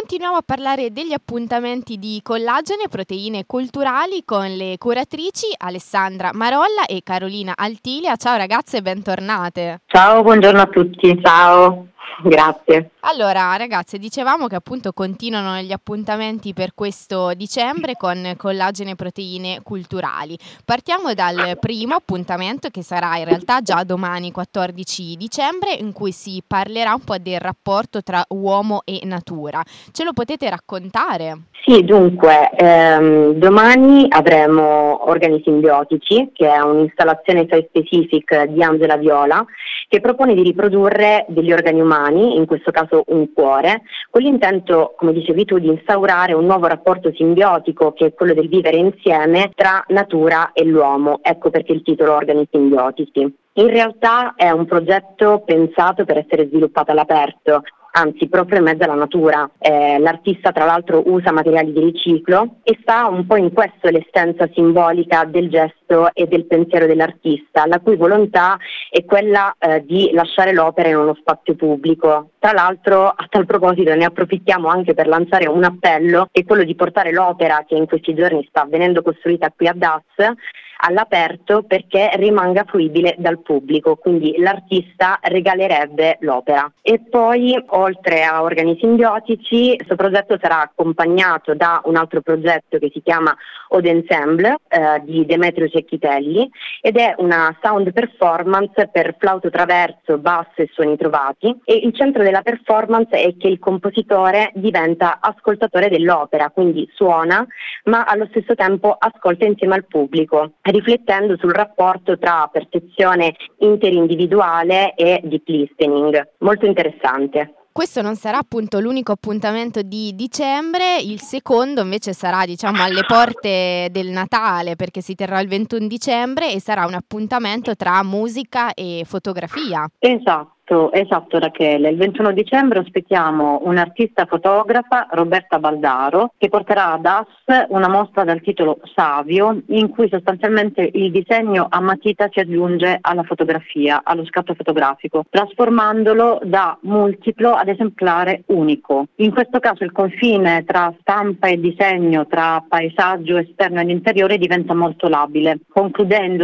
Continuiamo a parlare degli appuntamenti di Collagene e Proteine Culturali con le curatrici Alessandra Marolla e Carolina Altilia. Ciao ragazze, bentornate. Ciao, buongiorno a tutti. Ciao, grazie. Allora ragazze, dicevamo che appunto continuano gli appuntamenti per questo dicembre con Collagene e Proteine Culturali. Partiamo dal primo appuntamento, che sarà in realtà già domani 14 dicembre, in cui si parlerà un po' del rapporto tra uomo e natura. Ce lo potete raccontare? Sì, dunque, domani avremo Organi Simbiotici, che è un'installazione site-specific di Angela Viola, che propone di riprodurre degli organi umani, in questo caso un cuore, con l'intento, come dicevi tu, di instaurare un nuovo rapporto simbiotico, che è quello del vivere insieme tra natura e l'uomo. Ecco perché il titolo Organi Simbiotici. In realtà è un progetto pensato per essere sviluppato all'aperto, anzi proprio in mezzo alla natura. L'artista tra l'altro usa materiali di riciclo e sta un po' in questo l'essenza simbolica del gesto e del pensiero dell'artista, la cui volontà è quella di lasciare l'opera in uno spazio pubblico. Tra l'altro, a tal proposito, ne approfittiamo anche per lanciare un appello, che è quello di portare l'opera, che in questi giorni sta venendo costruita qui a Das, all'aperto, perché rimanga fruibile dal pubblico, quindi l'artista regalerebbe l'opera. E poi, oltre a Organi Simbiotici, questo progetto sarà accompagnato da un altro progetto che si chiama Od Ensemble di Demetrio Cecchitelli, ed è una sound performance per flauto traverso, basso e suoni trovati, e il centro della performance è che il compositore diventa ascoltatore dell'opera, quindi suona ma allo stesso tempo ascolta insieme al pubblico, riflettendo sul rapporto tra percezione interindividuale e deep listening. Molto interessante. Questo non sarà appunto l'unico appuntamento di dicembre, il secondo invece sarà alle porte del Natale, perché si terrà il 21 dicembre e sarà un appuntamento tra musica e fotografia. Esatto Rachele, il 21 dicembre ospitiamo un'artista fotografa, Roberta Baldaro, che porterà a Das una mostra dal titolo Savio, in cui sostanzialmente il disegno a matita si aggiunge alla fotografia, allo scatto fotografico, trasformandolo da multiplo ad esemplare unico. In questo caso il confine tra stampa e disegno, tra paesaggio esterno ed interiore, diventa molto labile, concludendo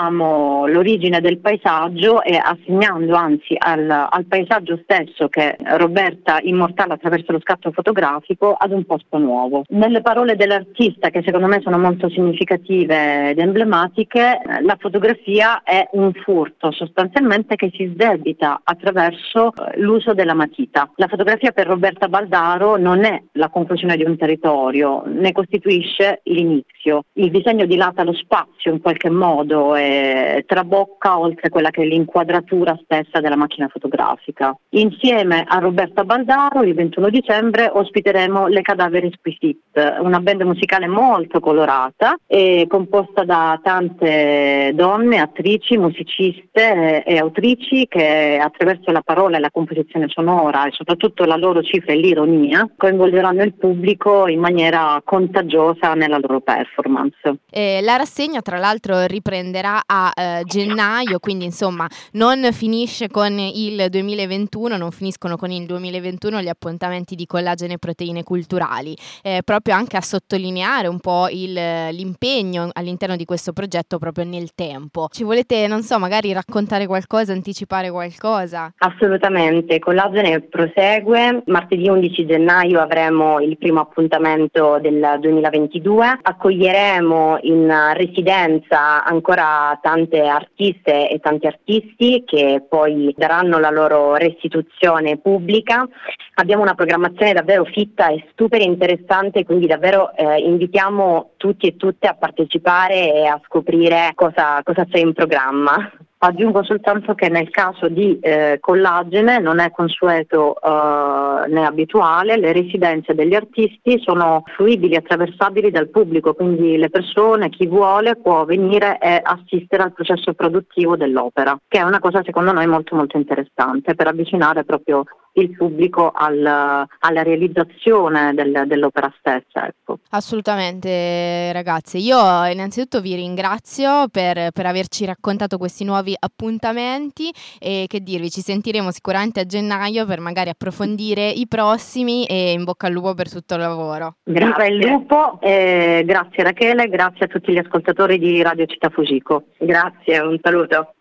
l'origine del paesaggio e assegnando anzi al paesaggio stesso, che Roberta immortala attraverso lo scatto fotografico, ad un posto nuovo. Nelle parole dell'artista, che secondo me sono molto significative ed emblematiche, la fotografia è un furto sostanzialmente che si sdebita attraverso l'uso della matita. La fotografia per Roberta Baldaro non è la conclusione di un territorio, ne costituisce l'inizio. Il disegno dilata lo spazio in qualche modo e trabocca oltre quella che è l'inquadratura stessa della macchina fotografica. Insieme a Roberta Baldaro il 21 dicembre ospiteremo Le Cadaveri Exquisite, una band musicale molto colorata e composta da tante donne, attrici, musiciste e autrici, che attraverso la parola e la composizione sonora e soprattutto la loro cifra e l'ironia coinvolgeranno il pubblico in maniera contagiosa nella loro performance. La rassegna tra l'altro riprenderà a gennaio, quindi insomma non finisce con il 2021, non finiscono con il 2021 gli appuntamenti di Collagene e Proteine Culturali, proprio anche a sottolineare un po' l'impegno all'interno di questo progetto proprio nel tempo. Ci volete, magari raccontare qualcosa, anticipare qualcosa? Assolutamente, Collagene prosegue. Martedì 11 gennaio avremo il primo appuntamento del 2022, accoglieremo in residenza ancora tante artiste e tanti artisti che poi daranno la loro restituzione pubblica. Abbiamo una programmazione davvero fitta e super interessante, quindi davvero invitiamo tutti e tutte a partecipare e a scoprire cosa c'è in programma. Aggiungo soltanto che nel caso di Collagene non è consueto né abituale, le residenze degli artisti sono fruibili e attraversabili dal pubblico, quindi le persone, chi vuole, può venire e assistere al processo produttivo dell'opera, che è una cosa secondo noi molto molto interessante per avvicinare proprio il pubblico alla realizzazione dell'opera stessa. Ecco. Assolutamente, ragazze. Io innanzitutto vi ringrazio per averci raccontato questi nuovi appuntamenti e che dirvi, ci sentiremo sicuramente a gennaio per magari approfondire i prossimi e in bocca al lupo per tutto il lavoro. Grazie al lupo, grazie Rachele, grazie a tutti gli ascoltatori di Radio Città Fujiko. Grazie, un saluto.